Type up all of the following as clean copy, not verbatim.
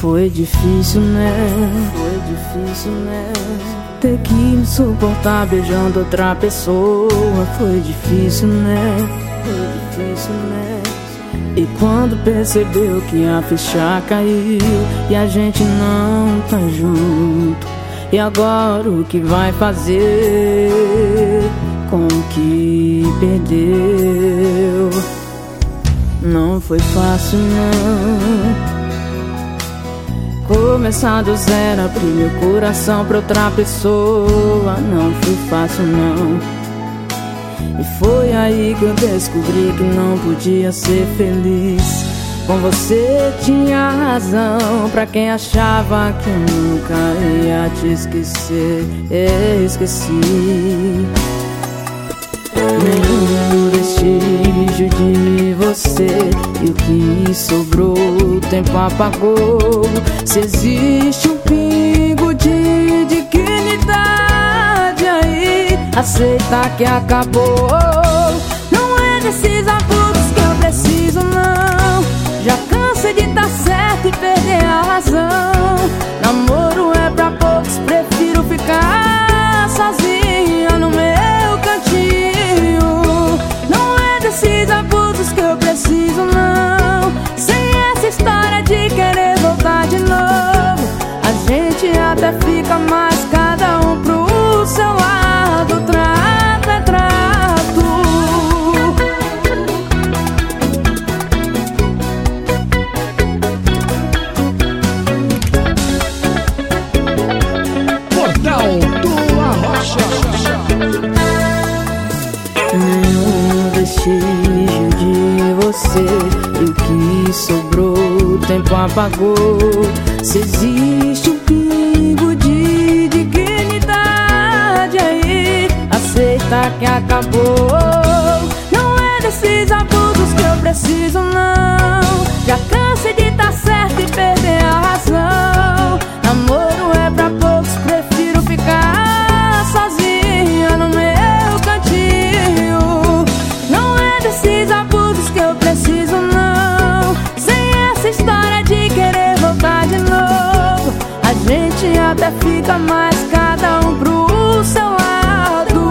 Foi difícil, né? Ter que me suportar beijando outra pessoa. Foi difícil, né? E quando percebeu que a ficha caiu e a gente não tá junto, e agora o que vai fazer com o que perdeu? Não foi fácil, não. Começar do zero, abrir meu coração pra outra pessoa. Não foi fácil, não. E foi aí que eu descobri que não podia ser feliz. Com você tinha razão, pra quem achava que nunca ia te esquecer. Esqueci. Nenhum vestígio de você, e o que sobrou o tempo apagou. Se existe um pingo de dignidade aí, aceita que acabou. Não é desses abusos que eu preciso, não. Já cansei de tá certo e perder a razão. Namoro é pra poucos, prefiro ficar sozinha no meu cantinho. Não é desses abusos que eu preciso, não. Sem essa história de querer voltar de novo. A gente até fica mais, cada um pro seu lado. Trato é trato. Portal do Arrocha. Nenhum vestígio de você, e o que sobrou o tempo apagou. Se existe um pingo de dignidade aí, aceita que acabou. Não é desses abusos que eu preciso, não. Já cansei de tá certo e perder a razão. Namoro é pra poucos, prefiro ficar sozinha no meu cantinho. Não é desses abusos que eu preciso, não. Sem essa história de querer voltar de novo. A gente até fica mais, cada um pro seu lado.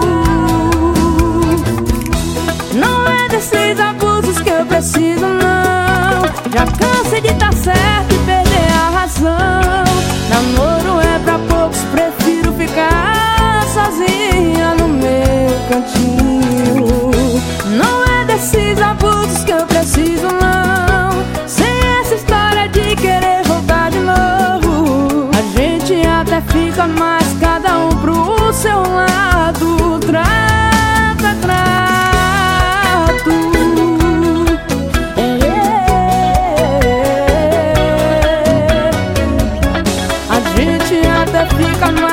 Não é desses abusos que eu preciso, não. Já cansei de tá certo e perder a razão. Namoro é pra poucos, prefiro ficar sozinha no meu cantinho. Não é desses abusos que eu preciso, não. Sem essa história de querer voltar de novo. A gente até fica mais, cada um pro seu lado. Trato é trato. A gente até fica mais.